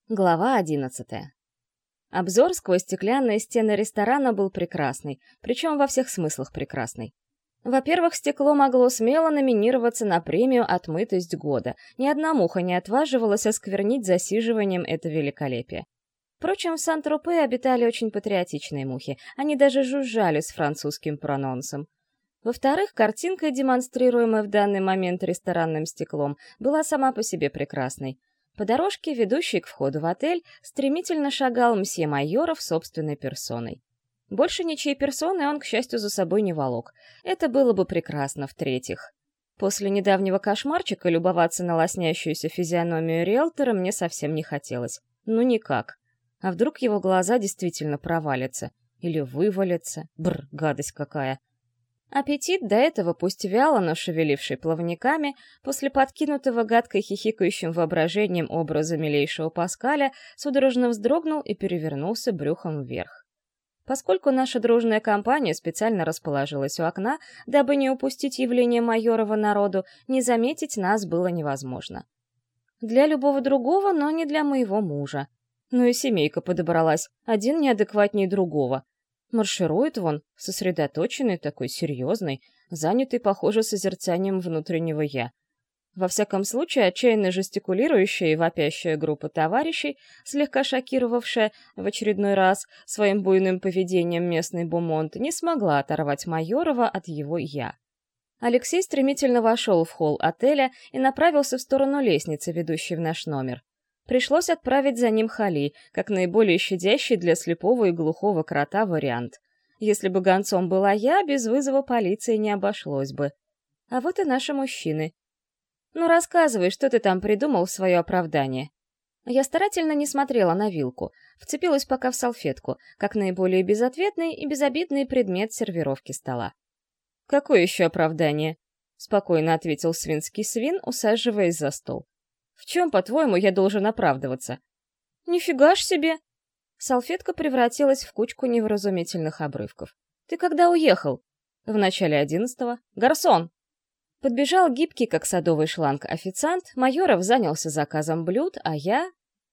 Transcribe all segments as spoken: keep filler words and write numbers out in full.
Глава одиннадцатая. Обзор сквозь стеклянные стены ресторана был прекрасный, причем во всех смыслах прекрасный. Во-первых, стекло могло смело номинироваться на премию «Отмытость года». Ни одна муха не отваживалась осквернить засиживанием это великолепие. Впрочем, в Сан-Тропе обитали очень патриотичные мухи, они даже жужжали с французским прононсом. Во-вторых, картинка, демонстрируемая в данный момент ресторанным стеклом, была сама по себе прекрасной. По дорожке, ведущей к входу в отель, стремительно шагал мсье Майоров собственной персоной. Больше ничьей персоны он, к счастью, за собой не волок. Это было бы прекрасно, в-третьих. После недавнего кошмарчика любоваться на лоснящуюся физиономию риэлтора мне совсем не хотелось. Ну никак. А вдруг его глаза действительно провалятся? Или вывалятся? Бррр, гадость какая. Аппетит, до этого пусть вяло, но шевеливший плавниками, после подкинутого гадко хихикающим воображением образа милейшего Паскаля, судорожно вздрогнул и перевернулся брюхом вверх. Поскольку наша дружная компания специально расположилась у окна, дабы не упустить явление Майорова народу, не заметить нас было невозможно. Для любого другого, но не для моего мужа. Ну и семейка подобралась, один неадекватнее другого. Марширует вон, сосредоточенный, такой серьезный, занятый, похоже, созерцанием внутреннего «я». Во всяком случае, отчаянно жестикулирующая и вопящая группа товарищей, слегка шокировавшая в очередной раз своим буйным поведением местный бумонт, не смогла оторвать Майорова от его «я». Алексей стремительно вошел в холл отеля и направился в сторону лестницы, ведущей в наш номер. Пришлось отправить за ним Хали, как наиболее щадящий для слепого и глухого крота вариант. Если бы гонцом была я, без вызова полиции не обошлось бы. А вот и наши мужчины. Ну, рассказывай, что ты там придумал в свое оправдание. Я старательно не смотрела на вилку, вцепилась пока в салфетку, как наиболее безответный и безобидный предмет сервировки стола. «Какое еще оправдание?» — спокойно ответил свинский свин, усаживаясь за стол. «В чем, по-твоему, я должен оправдываться?» «Нифига ж себе!» Салфетка превратилась в кучку невразумительных обрывков. «Ты когда уехал?» «В начале одиннадцатого. Гарсон!» Подбежал гибкий, как садовый шланг, официант, Майоров занялся заказом блюд, а я...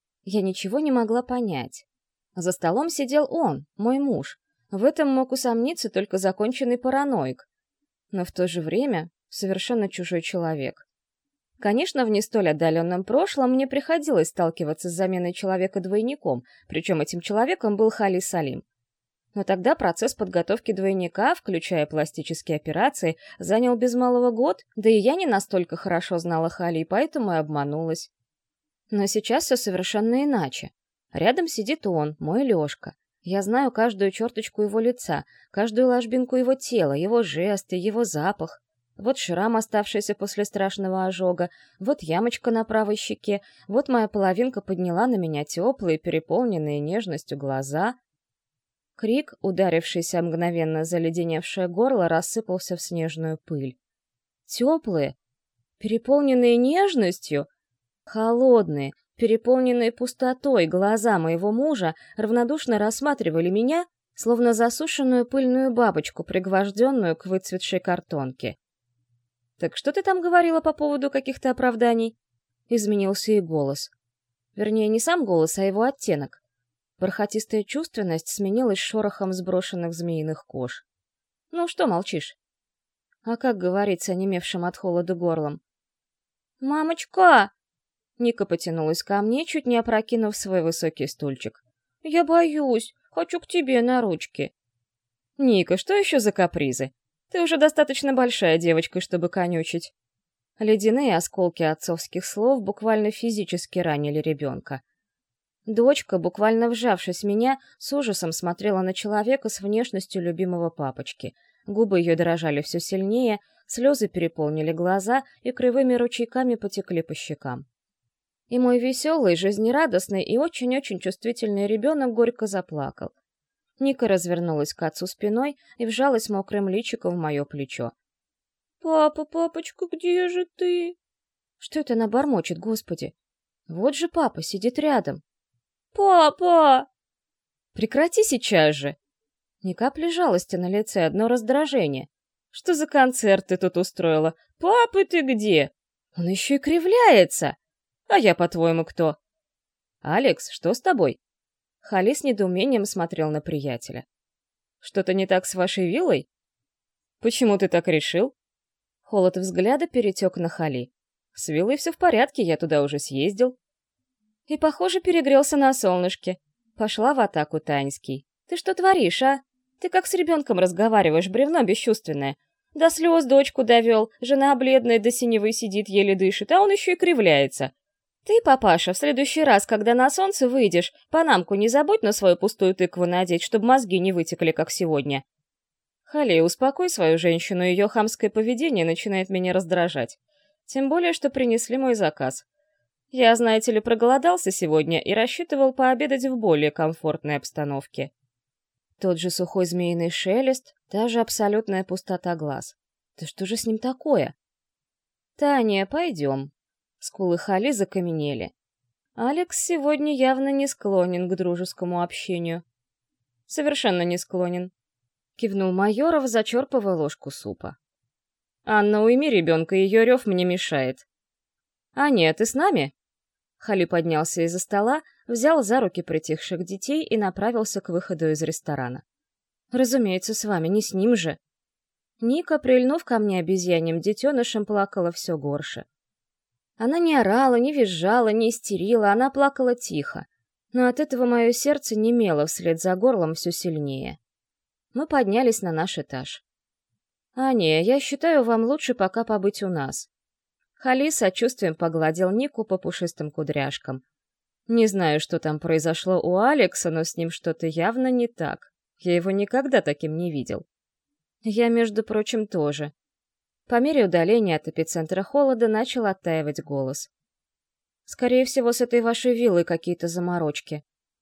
Я ничего не могла понять. За столом сидел он, мой муж. В этом мог усомниться только законченный параноик. Но в то же время совершенно чужой человек. Конечно, в не столь отдаленном прошлом мне приходилось сталкиваться с заменой человека двойником, причем этим человеком был Хали Салим. Но тогда процесс подготовки двойника, включая пластические операции, занял без малого год, да и я не настолько хорошо знала Хали, поэтому и обманулась. Но сейчас все совершенно иначе. Рядом сидит он, мой Лёшка. Я знаю каждую черточку его лица, каждую ложбинку его тела, его жесты, его запах. Вот шрам, оставшийся после страшного ожога, вот ямочка на правой щеке, вот моя половинка подняла на меня теплые, переполненные нежностью глаза. Крик, ударившийся мгновенно заледеневшее горло, рассыпался в снежную пыль. Теплые, переполненные нежностью, холодные, переполненные пустотой глаза моего мужа равнодушно рассматривали меня, словно засушенную пыльную бабочку, пригвожденную к выцветшей картонке. «Так что ты там говорила по поводу каких-то оправданий?» Изменился и голос. Вернее, не сам голос, а его оттенок. Бархатистая чувственность сменилась шорохом сброшенных змеиных кож. «Ну что молчишь?» А как говорить с онемевшим от холода горлом? «Мамочка!» Ника потянулась ко мне, чуть не опрокинув свой высокий стульчик. «Я боюсь, хочу к тебе на ручки». «Ника, что еще за капризы? Ты уже достаточно большая девочка, чтобы конючить». Ледяные осколки отцовских слов буквально физически ранили ребенка. Дочка, буквально вжавшись в меня, с ужасом смотрела на человека с внешностью любимого папочки. Губы ее дрожали все сильнее, слезы переполнили глаза и кривыми ручейками потекли по щекам. И мой веселый, жизнерадостный и очень-очень чувствительный ребенок горько заплакал. Ника развернулась к отцу спиной и вжалась мокрым личиком в мое плечо. «Папа, папочка, где же ты?» Что это она бормочет, господи? Вот же папа сидит рядом. «Папа!» «Прекрати сейчас же!» Ни капли жалости на лице, одно раздражение. «Что за концерт ты тут устроила? Папа, ты где?» «Он еще и кривляется!» «А я, по-твоему, кто?» «Алекс, что с тобой?» Хали с недоумением смотрел на приятеля. «Что-то не так с вашей виллой?» «Почему ты так решил?» Холод взгляда перетек на Хали. «С виллой все в порядке, я туда уже съездил». И, похоже, перегрелся на солнышке. Пошла в атаку Таньский. «Ты что творишь, а? Ты как с ребенком разговариваешь, бревно бесчувственное. До слез дочку довел, жена бледная до синевы сидит, еле дышит, а он еще и кривляется. Ты, папаша, в следующий раз, когда на солнце выйдешь, панамку не забудь на свою пустую тыкву надеть, чтобы мозги не вытекли, как сегодня». «Хали, успокой свою женщину, ее хамское поведение начинает меня раздражать. Тем более, что принесли мой заказ. Я, знаете ли, проголодался сегодня и рассчитывал пообедать в более комфортной обстановке». Тот же сухой змеиный шелест, та же абсолютная пустота глаз. Да что же с ним такое? «Таня, пойдем». Скулы Хали закаменели. Алекс сегодня явно не склонен к дружескому общению. «Совершенно не склонен», — кивнул Майоров, зачерпывая ложку супа. «Анна, уйми ребенка, ее рев мне мешает». «А нет, ты с нами?» Хали поднялся из-за стола, взял за руки притихших детей и направился к выходу из ресторана. «Разумеется, с вами, не с ним же». Ника, прильнув ко мне обезьяньим детенышем, плакала все горше. Она не орала, не визжала, не истерила, она плакала тихо. Но от этого мое сердце немело вслед за горлом все сильнее. Мы поднялись на наш этаж. «Аня, я считаю, вам лучше пока побыть у нас». Хали с сочувствием погладил Нику по пушистым кудряшкам. Не знаю, что там произошло у Алекса, но с ним что-то явно не так. Я его никогда таким не видел. Я, между прочим, тоже. По мере удаления от эпицентра холода начал оттаивать голос. Скорее всего, с этой вашей виллой какие-то заморочки.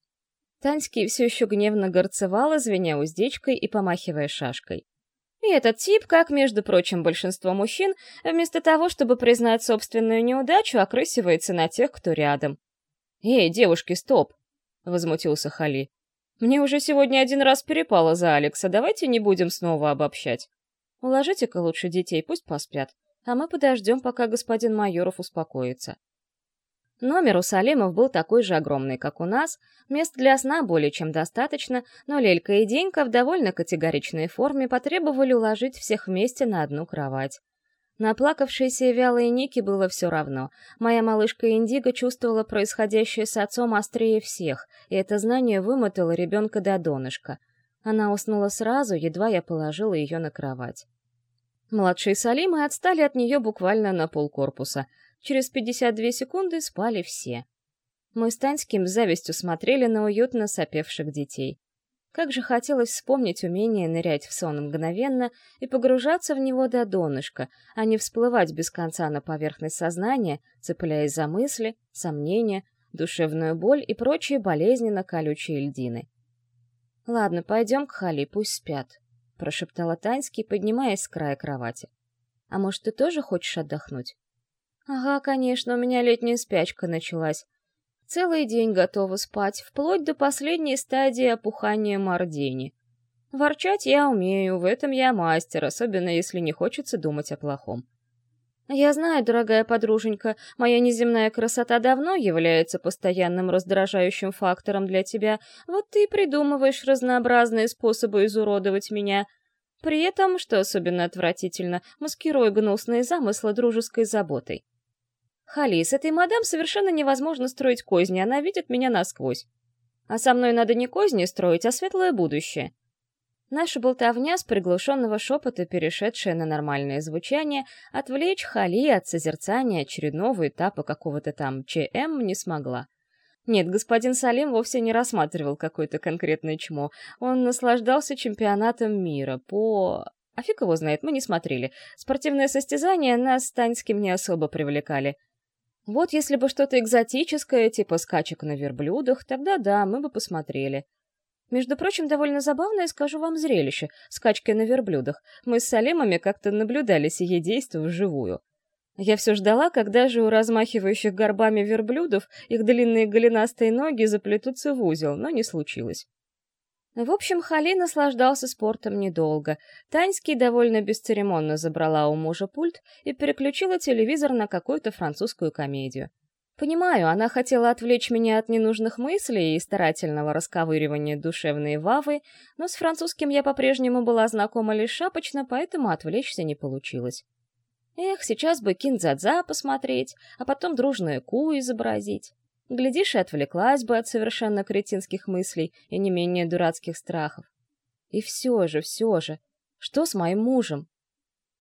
Таньский все еще гневно горцевал, звеня уздечкой и помахивая шашкой. И этот тип, как, между прочим, большинство мужчин, вместо того, чтобы признать собственную неудачу, окрысивается на тех, кто рядом. «Эй, девушки, стоп!» — возмутился Хали. «Мне уже сегодня один раз перепало за Алекса, давайте не будем снова обобщать. Уложите-ка лучше детей, пусть поспят, а мы подождем, пока господин Майоров успокоится». Номер у Салимов был такой же огромный, как у нас, мест для сна более чем достаточно, но Лелька и Денька в довольно категоричной форме потребовали уложить всех вместе на одну кровать. Наплакавшейся и вялой Нике было все равно. Моя малышка Индиго чувствовала происходящее с отцом острее всех, и это знание вымотало ребенка до донышка. Она уснула сразу, едва я положила ее на кровать. Младшие Салимы отстали от нее буквально на полкорпуса. Через пятьдесят две секунды спали все. Мы с Таньским с завистью смотрели на уютно сопевших детей. Как же хотелось вспомнить умение нырять в сон мгновенно и погружаться в него до донышка, а не всплывать без конца на поверхность сознания, цепляясь за мысли, сомнения, душевную боль и прочие болезненно-колючие льдины. «Ладно, пойдем к Хали, пусть спят», — прошептала Таньский, поднимаясь с края кровати. «А может, ты тоже хочешь отдохнуть?» «Ага, конечно, у меня летняя спячка началась. Целый день готова спать, вплоть до последней стадии опухания мордени. Ворчать я умею, в этом я мастер, особенно если не хочется думать о плохом. Я знаю, дорогая подруженька, моя неземная красота давно является постоянным раздражающим фактором для тебя, вот ты и придумываешь разнообразные способы изуродовать меня, при этом, что особенно отвратительно, маскируя гнусные замыслы дружеской заботой. Хали, с этой мадам совершенно невозможно строить козни, она видит меня насквозь. А со мной надо не козни строить, а светлое будущее. Наша болтовня с приглушенного шепота, перешедшая на нормальное звучание, отвлечь Хали от созерцания очередного этапа какого-то там ЧМ не смогла. Нет, господин Салим вовсе не рассматривал какое-то конкретное чмо. Он наслаждался чемпионатом мира по... А фиг его знает, мы не смотрели. Спортивные состязания нас с Таньским не особо привлекали. Вот если бы что-то экзотическое, типа скачек на верблюдах, тогда да, мы бы посмотрели. Между прочим, довольно забавное, скажу вам, зрелище — скачки на верблюдах. Мы с Салимами как-то наблюдали сие действо вживую. Я все ждала, когда же у размахивающих горбами верблюдов их длинные голенастые ноги заплетутся в узел, но не случилось. В общем, Хали наслаждался спортом недолго. Таньский довольно бесцеремонно забрала у мужа пульт и переключила телевизор на какую-то французскую комедию. Понимаю, она хотела отвлечь меня от ненужных мыслей и старательного расковыривания душевной вавы, но с французским я по-прежнему была знакома лишь шапочно, поэтому отвлечься не получилось. Эх, сейчас бы киндзадза посмотреть, а потом дружное ку изобразить. Глядишь, и отвлеклась бы от совершенно кретинских мыслей и не менее дурацких страхов. И все же, все же, что с моим мужем?